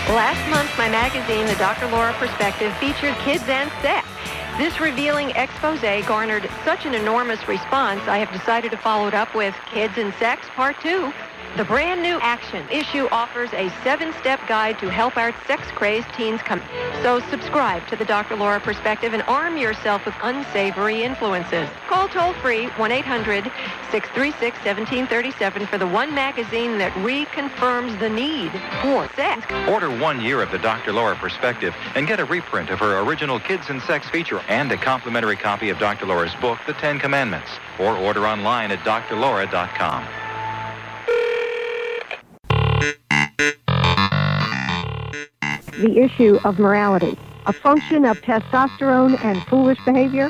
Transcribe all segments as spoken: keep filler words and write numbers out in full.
Last month, my magazine, The Doctor Laura Perspective, featured kids and sex. This revealing expose garnered such an enormous response, I have decided to follow it up with Kids and Sex Part two. The brand new Action issue offers a seven-step guide to help our sex-crazed teens come. So subscribe to the Doctor Laura Perspective and arm yourself with unsavory influences. Call toll-free one eight hundred six three six one seven three seven for the one magazine that reconfirms the need for sex. Order one year of the Doctor Laura Perspective and get a reprint of her original Kids and Sex feature and a complimentary copy of Doctor Laura's book, The Ten Commandments. Or order online at dr laura dot com. The issue of morality, a function of testosterone and foolish behavior.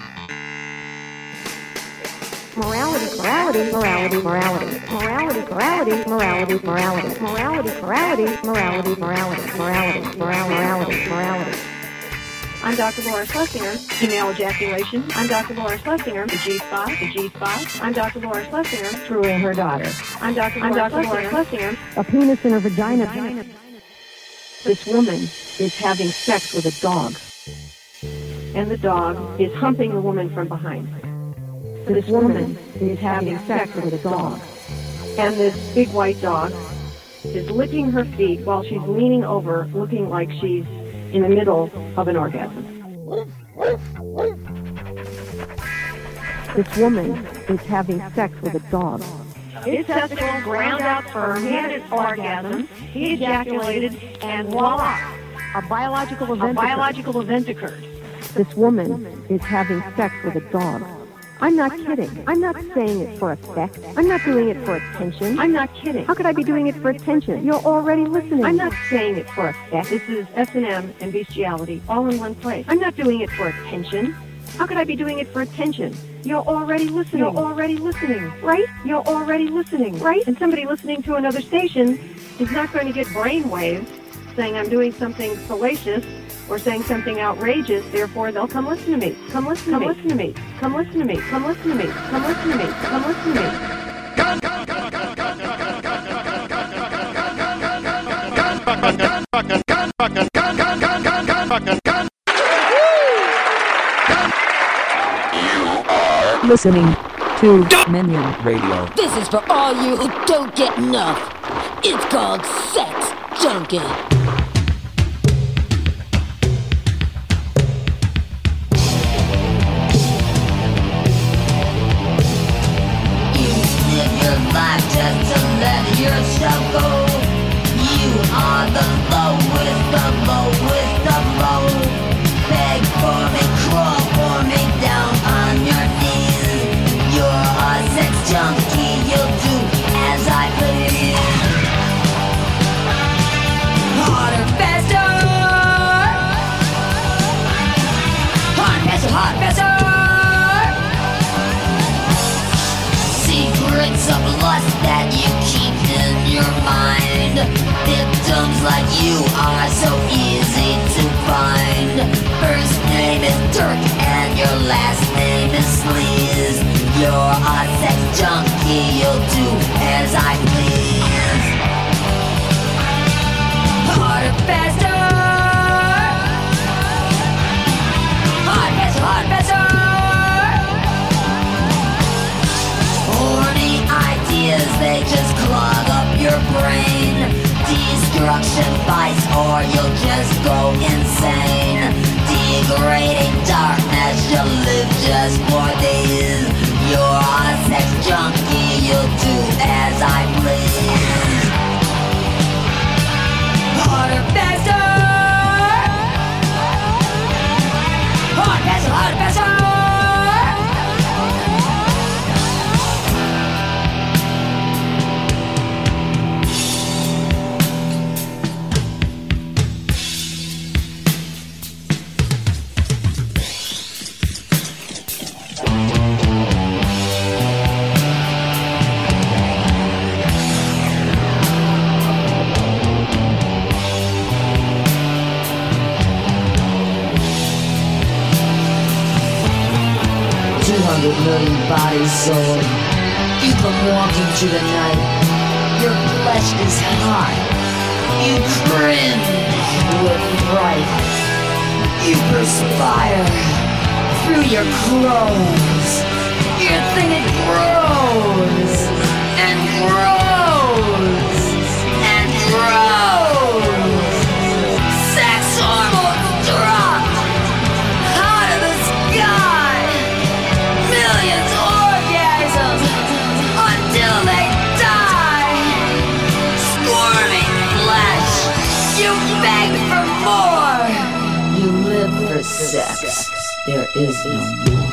Morality, morality, morality, morality, morality, morality, morality, morality, morality, morality, morality, morality, morality, morality, morality. I'm Doctor Laura Schlesinger, female ejaculation. I'm Doctor Laura Schlesinger, the G-spot, the G-spot. I'm Doctor Laura Schlesinger, screwing her daughter. I'm Doctor I'm Doctor Laura Schlesinger, a penis in her vagina. This woman is having sex with a dog, and the dog is humping the woman from behind. This woman is having sex with a dog, and this big white dog is licking her feet while she's leaning over, looking like she's in the middle of an orgasm. This woman is having sex with a dog. His testicles ground out firm, he had his orgasm, he ejaculated, and voila! A biological event A biological event occurred. This woman is having sex with a dog. I'm not kidding. I'm not saying it for effect. I'm not doing it for attention. I'm not kidding. How could I be doing it for attention? You're already listening. I'm not saying it for effect. This is S and M and bestiality all in one place. I'm not doing it for attention. How could I be doing it for attention? You're already listening. You're already listening, right? You're already listening, right? And somebody listening to another station is not going to get brain waves saying I'm doing something salacious or saying something outrageous, therefore they'll come listen to me. Come listen to me. Come listen to me. Come listen to me. Come listen to me. Come listen to me. Come listen to me. Gun, gun, gun, gun, gun, gun, gun, gun, gun, gun, gun, gun. Listening to Minion Radio. This is for all you who don't get enough. It's called Sex Junkie. Life just to let yourself go. You are the lowest, the lowest, the low. Beg for me, crawl for me down on your knees. You're a sex junkie, you'll do as I please. Harder, faster. Hard, faster, hard, faster. Secrets of lust that you keep in your mind. Victims like you are so easy to find. First name is Dirk and your last name is Sleaze. You're a sex junkie, you'll do as I please. Harder, faster. Hard, faster, hard, faster. Horny ideas, they just clog up your brain. Destruction bites or you'll just go insane. Degrading darkness, you'll live just for days. You're a sex junkie, you'll do as I please. Harder, faster. Hard, faster, hard, faster. Million bodies sold. You come walking through the night. Your flesh is hot. You cringe. You perspire through your clothes. Your thing it grows and grows and grows. Sex hormones drop out of the sky. Millions orgasms until they die. Squirming flesh, you beg for more. You live for sex. There is no more.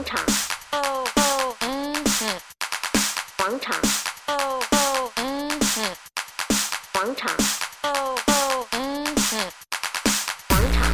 场，广场，广场，广场。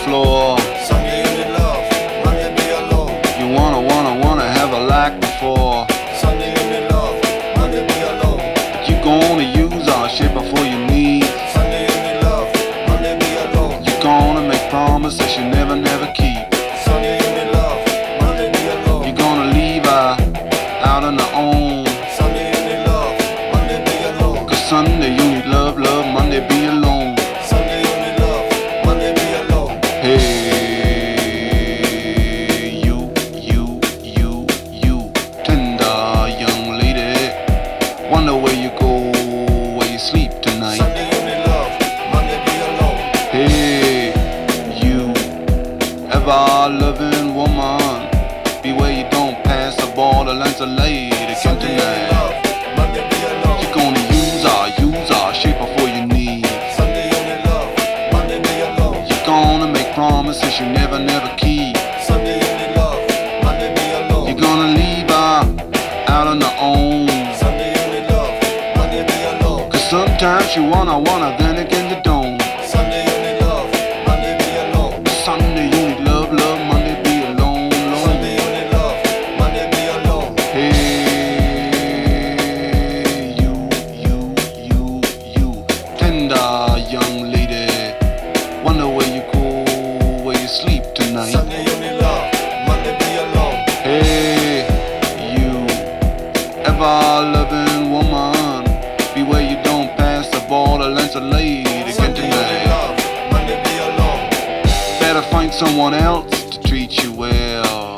floor. Sunday you need love, Monday be alone. You wanna, wanna, wanna have a like before. Sunday you need love, Monday be alone. But you gonna use our shit before you need. Sunday you need love, Monday be alone. You gonna make promises you never, never keep. Sunday you need love, Monday be alone. You gonna leave her out on her own. Sunday you need love, Monday be alone. Cause Sunday you need love, love, Monday be alone. Sunday you need love, Monday be alone. Hey, you, you, you, you, tender young lady. Wonder where you go, where you sleep tonight. Sunday you need love, Monday be alone. Hey, you, ever loving woman, beware you don't pass the borderlines of lady again Sunday you need tonight. love, Monday be alone. You're gonna use our, use our shape before you need. Sunday you need love, Monday be alone. You're gonna make promises you never, never keep. Sunday you need love, Monday be alone. You're gonna leave her out on her own. Sunday you need love, Monday be alone. Cause sometimes you wanna, wanna, then again you don't. Sunday you need love, Monday be alone. Sunday you need love, love, Monday be alone, Sunday alone. you need love, Monday be alone. Hey, you, you, you, you, tender young lady. Wonder where you go, where you sleep tonight. Sunday you need love, Monday be alone. Hey, you, ever loving woman, beware you don't pass the borderlands of lady again Sunday you need tonight. love, Monday be alone. Better find someone else to treat you well.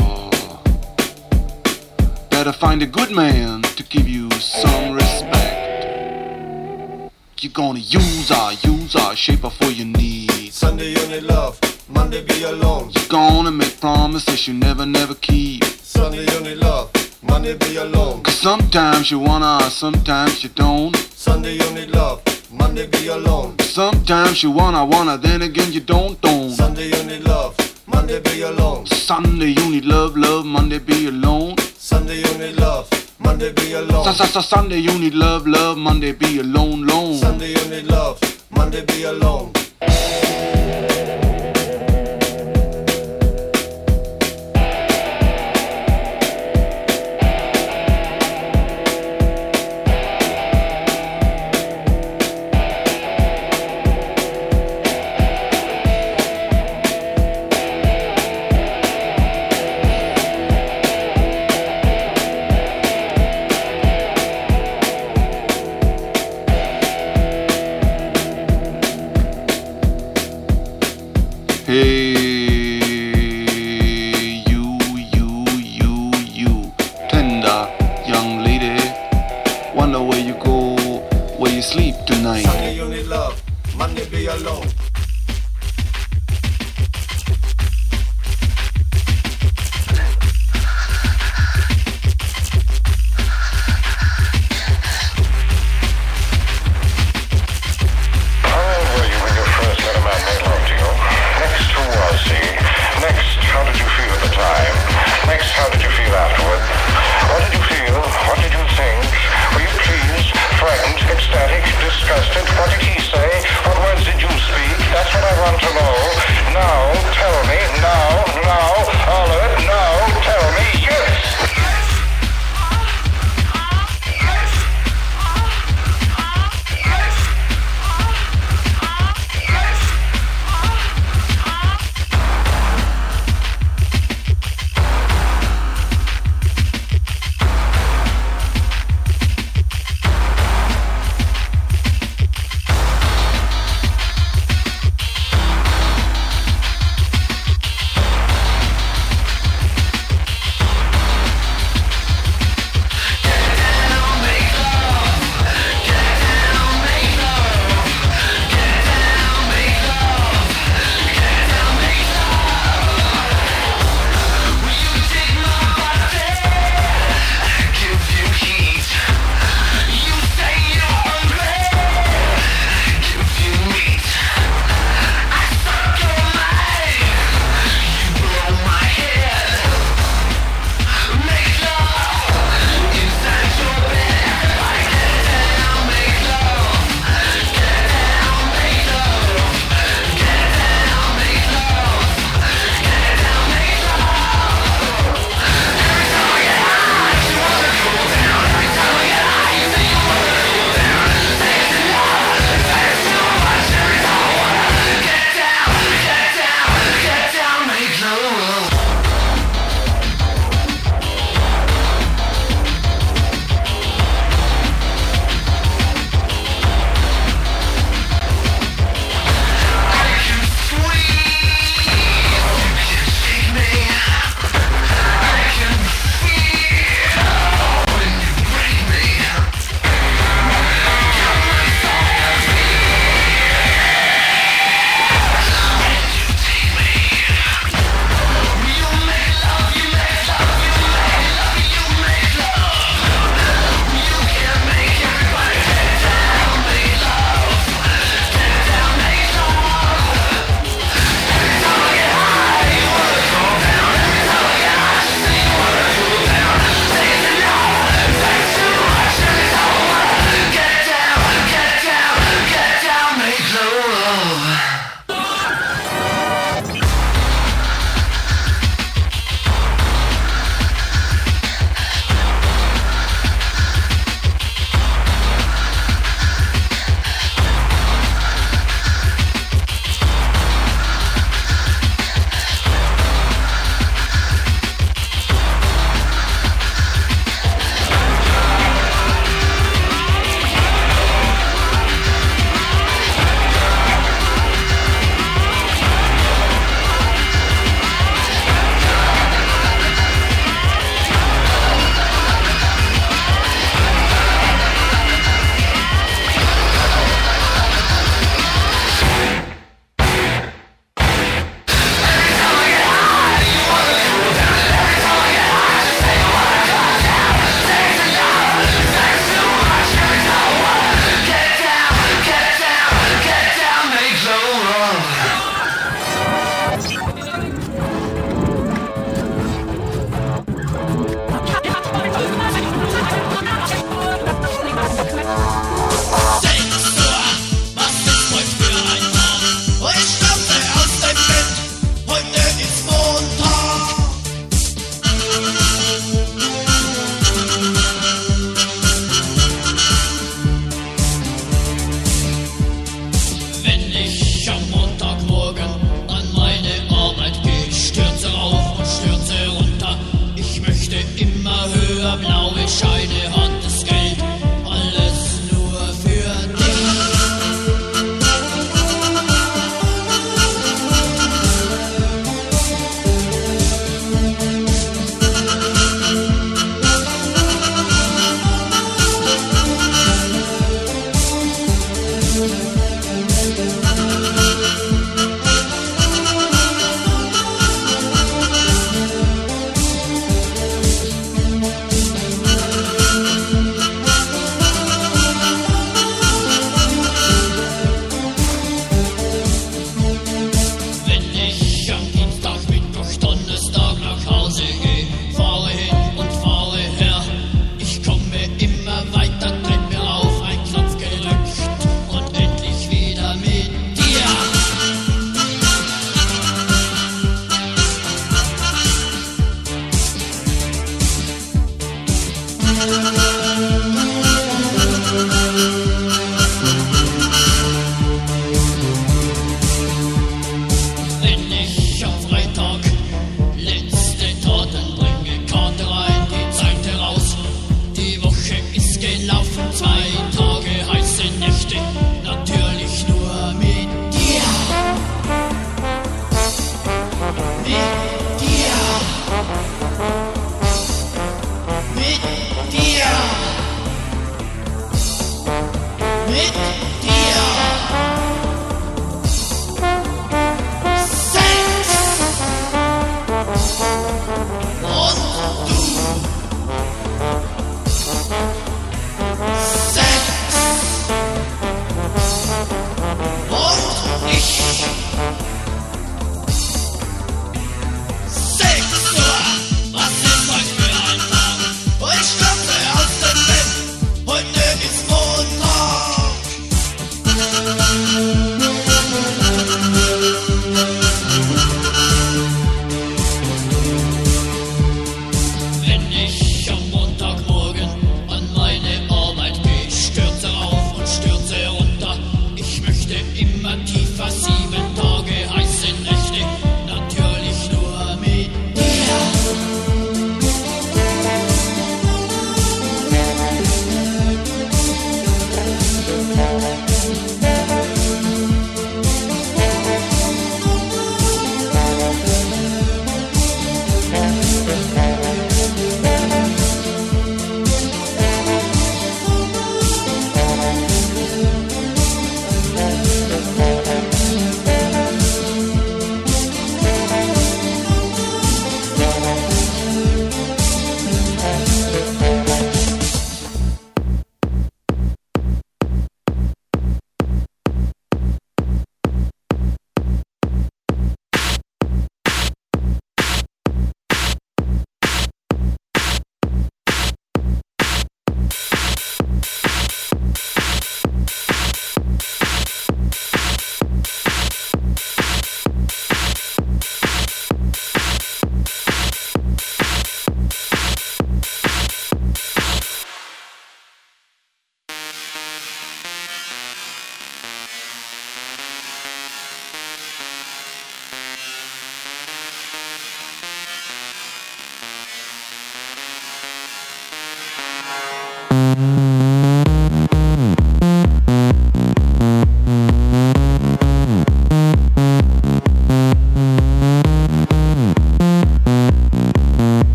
Better find a good man to give you some respect. You're gonna use our, use our shape before you need. Sunday you need love, Monday be alone. You're gonna make promises you never, never keep. Sunday you need love, Monday be alone. Cause sometimes you wanna, sometimes you don't. Sunday you need love, Monday be alone. Sometimes you wanna, wanna, then again you don't, don't. Sunday you need love, Monday be alone. Sunday you need love, love, Monday be alone. Sunday you need love, Monday be alone. Sunday you need love, love, Monday be alone, alone. Sunday you need love, Monday be alone. Hey, you, you, you, you, tender young lady. Wonder where you go, where you sleep tonight. Sunday you need love, Monday be alone. Next, how did you feel afterward? What did you feel? What did you think? Were you pleased, frightened, ecstatic, disgusted? What did he say? What words did you speak?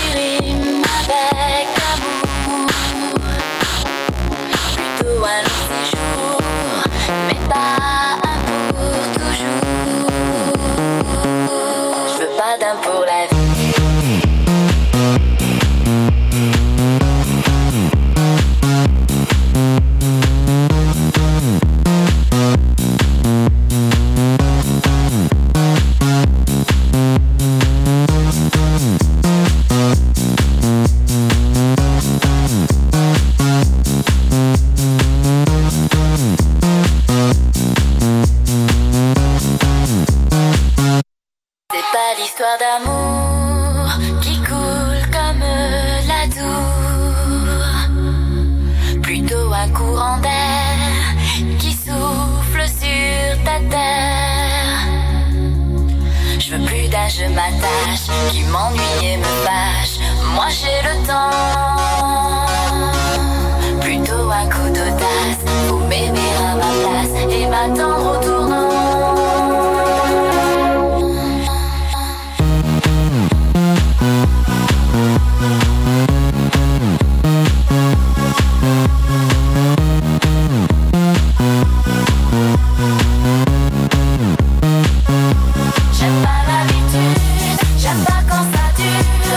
rime avec amour. Plutôt un long séjour, mais pas un pour toujours. Je veux pas d'un pour la vie. L'histoire d'amour qui coule comme la Dour, plutôt un courant d'air qui souffle sur ta terre. Je veux plus d'un je m'attache qui m'ennuie et me fâche. Moi j'ai le temps, plutôt un coup d'audace. Faut m'aimer à ma place et m'attendre au tournant. J'aime pas l'habitude, j'aime pas quand ça dure.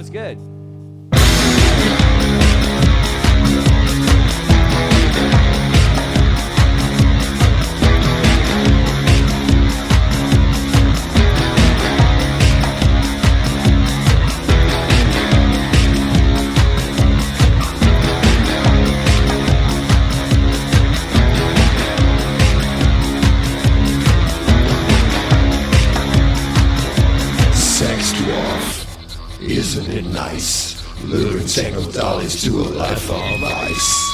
was good. Isn't it nice? Luring techno dollies to a life of ice.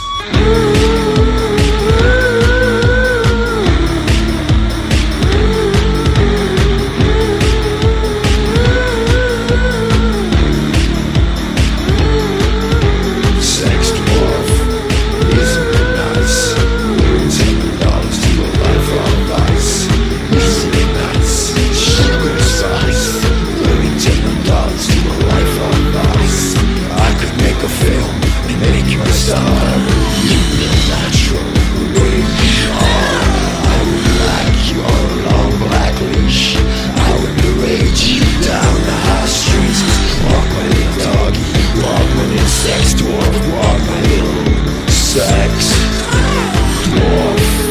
Sex dwarf, isn't it nice? Luring techno dollies to a life of ice. Isn't it nice? Sugar spice, luring techno dollies to a life of ice. I could make a film and make you a star. You feel natural, the way you are. I would like you on a long black leash. I would parade you down the high streets. Walk my little doggy, walk my little sex dwarf, walk my little sex dwarf.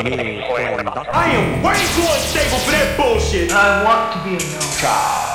I am way too unstable for that bullshit. I want to be a no.